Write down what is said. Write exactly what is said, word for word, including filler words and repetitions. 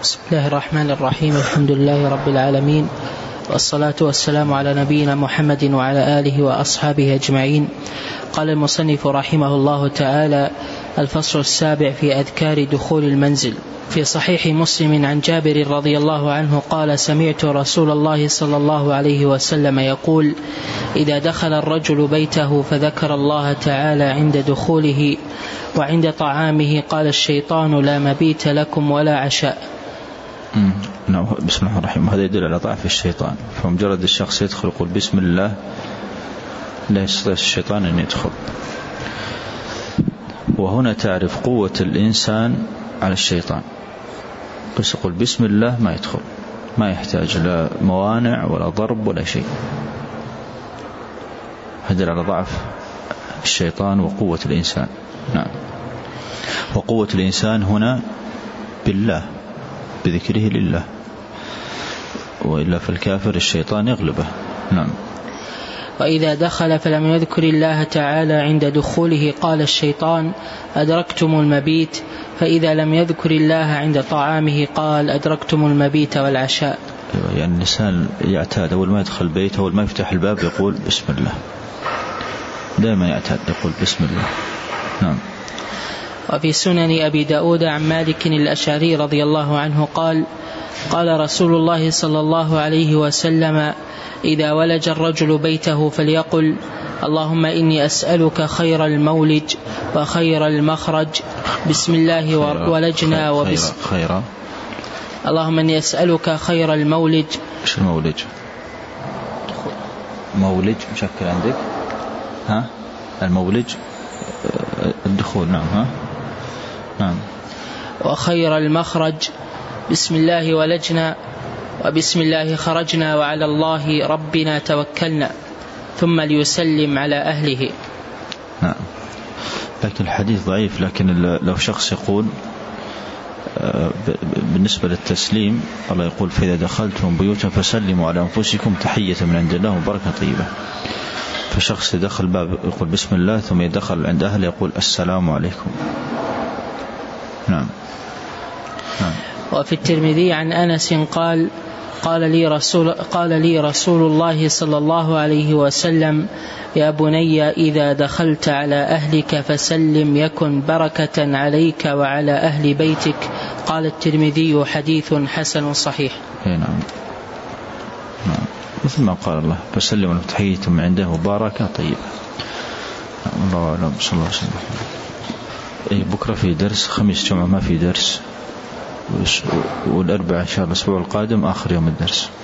بسم الله الرحمن الرحيم. الحمد لله رب العالمين، والصلاة والسلام على نبينا محمد وعلى آله وأصحابه أجمعين. قال المصنف رحمه الله تعالى: الفصل السابع في أذكار دخول المنزل. في صحيح مسلم عن جابر رضي الله عنه قال: سمعت رسول الله صلى الله عليه وسلم يقول: إذا دخل الرجل بيته فذكر الله تعالى عند دخوله وعند طعامه قال الشيطان: لا مبيت لكم ولا عشاء. نعم. بسم الله الرحمن الرحيم. هذا يدل على ضعف الشيطان، فمجرد الشخص يدخل يقول بسم الله لا يستطيع الشيطان أن يدخل. وهنا تعرف قوة الإنسان على الشيطان، بس يقول بسم الله ما يدخل، ما يحتاج لا موانع ولا ضرب ولا شيء. هذا على ضعف الشيطان وقوة الإنسان. نعم. وقوة الإنسان هنا بالله، بذكره لله، وإلا فالكافر الشيطان يغلبه. نعم. وإذا دخل فلم يذكر الله تعالى عند دخوله قال الشيطان: أدركتم المبيت. فإذا لم يذكر الله عند طعامه قال: أدركتم المبيت والعشاء. يعني الإنسان يعتاد أول ما يدخل البيت، أول ما يفتح الباب يقول بسم الله، دائما يعتاد يقول بسم الله. نعم. وفي سنن أبي داود عن مالك الأشعري رضي الله عنه قال: قال رسول الله صلى الله عليه وسلم: إذا ولج الرجل بيته فليقل: اللهم إني أسألك خير المولج وخير المخرج، بسم الله ولجنا وبسم خير. اللهم إني أسألك خير المولج. إيش المولج؟ مولج مشكل عندك؟ ها؟ المولج الدخول. نعم. ها؟ نعم. وخير المخرج، بسم الله ولجنا وبسم الله خرجنا وعلى الله ربنا توكلنا، ثم ليسلم على أهله. نعم. لكن الحديث ضعيف، لكن لو شخص يقول بالنسبة للتسليم الله يقول: فإذا دخلتم بيوتا فسلموا على أنفسكم تحية من عند الله وبركة طيبة. فشخص يدخل باب يقول بسم الله، ثم يدخل عند أهله يقول السلام عليكم. نعم. نعم. وفي الترمذي عن أنس قال: قال لي رسول قال لي رسول الله صلى الله عليه وسلم: يا بني إذا دخلت على أهلك فسلم يكن بركة عليك وعلى أهل بيتك. قال الترمذي: حديث حسن صحيح. نعم. نعم. مثل ما قال الله: فسلم تحية من عنده وبركة طيبة. الله أعلم. صلى الله عليه وسلم. إيه بكرة في درس، خميس جمعة ما في درس، والأربعاء إن شاء الله الأسبوع القادم آخر يوم الدرس.